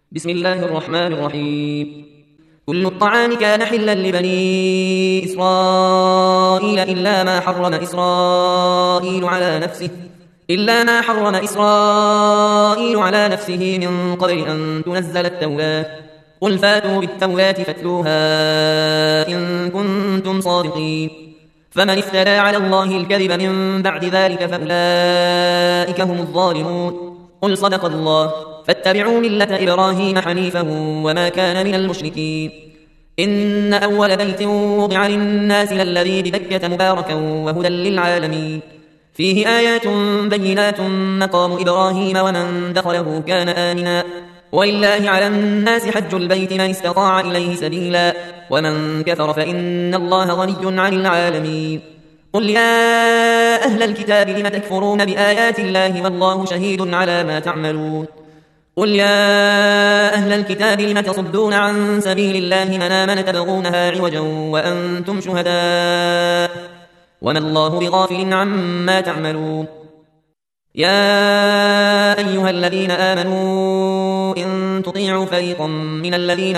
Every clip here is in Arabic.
بسم الله الرحمن الرحيم. كل الطعام كان حلا لبني إسرائيل إلا ما حرم إسرائيل على نفسه من قبل أن تنزل التوراة. قل فاتوا بالتوراة فاتلوها إن كنتم صادقين. فمن افترى على الله الكذب من بعد ذلك فأولئك هم الظالمون. قل صدق الله، فاتبعوا ملة إبراهيم حنيفا وما كان من المشركين. إن أول بيت وضع للناس للذي ببكة مباركا وهدى للعالمين، فيه آيات بينات مقام إبراهيم ومن دخله كان آمنا، ولله على الناس حج البيت من استطاع إليه سبيلا، ومن كفر فإن الله غني عن العالمين. قل يا أهل الكتاب لم تكفرون بآيات الله والله شهيد على ما تعملون. قل يا أهل الكتاب لم تصدون عن سبيل الله من آمن تبغونها عوجا وأنتم شهداء وما الله بغافل عما تعملون. يا أيها الذين آمنوا إن تطيعوا فريقا من الذين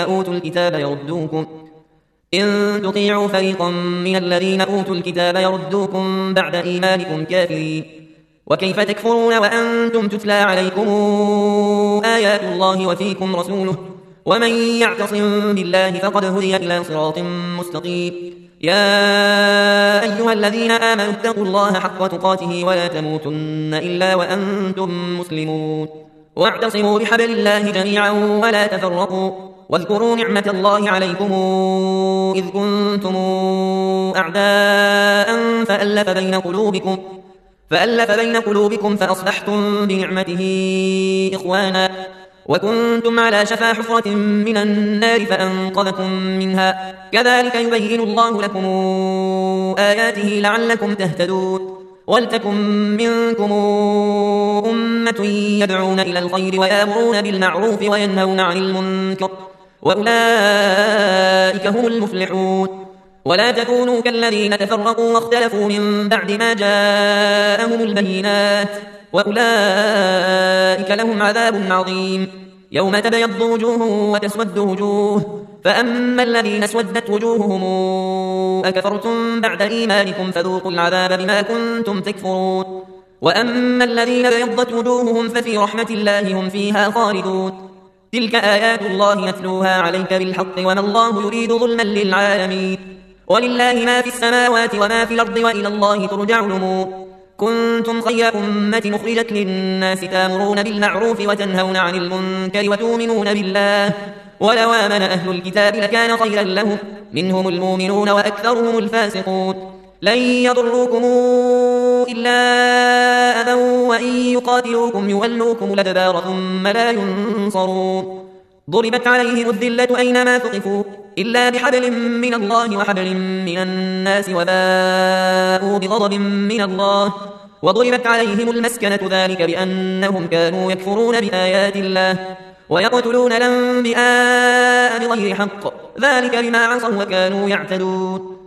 أوتوا الكتاب يردوكم بعد إيمانكم كافرين. وكيف تكفرون وأنتم تتلى عليكم آيات الله وفيكم رسوله، ومن يعتصم بالله فقد هدي إلى صراط مستقيم. يا أيها الذين آمنوا اتقوا الله حق تقاته ولا تموتن إلا وأنتم مسلمون، واعتصموا بحبل الله جميعا ولا تفرقوا، واذكروا نعمة الله عليكم إذ كنتم أعداء فألف بين قلوبكم فأصبحتم بنعمته إخوانا، وكنتم على شفا حفرة من النار فأنقذكم منها. كذلك يبين الله لكم آياته لعلكم تهتدون. ولتكن منكم أمة يدعون إلى الخير ويأمرون بالمعروف وينهون عن المنكر، وأولئك هم المفلحون. ولا تكونوا كالذين تفرقوا واختلفوا من بعد ما جاءهم البينات، وأولئك لهم عذاب عظيم. يوم تبيض وجوه وتسود وجوه، فأما الذين اسودت وجوههم أكفرتم بعد إيمانكم فذوقوا العذاب بما كنتم تكفرون. وأما الذين بيضت وجوههم ففي رحمة الله هم فيها خالدون. تلك آيات الله نتلوها عليك بالحق وما الله يريد ظلما للعالمين. ولله ما في السماوات وما في الأرض وإلى الله ترجع الأمور. كنتم خير أمة أخرجت للناس تأمرون بالمعروف وتنهون عن المنكر وتؤمنون بالله، ولو آمن أهل الكتاب لكان خيرا لهم، منهم المؤمنون وأكثرهم الفاسقون. لن يضروكم إلا أذى وإن يقاتلوكم يولوكم الأدبار ثم لا ينصرون. ضربت عليهم الذلة أينما ثقفوا إلا بحبل من الله وحبل من الناس وباءوا بغضب من الله، وضربت عليهم المسكنة ذلك بأنهم كانوا يكفرون بآيات الله ويقتلون الأنبياء بغير حق، ذلك بما عصوا وكانوا يعتدون.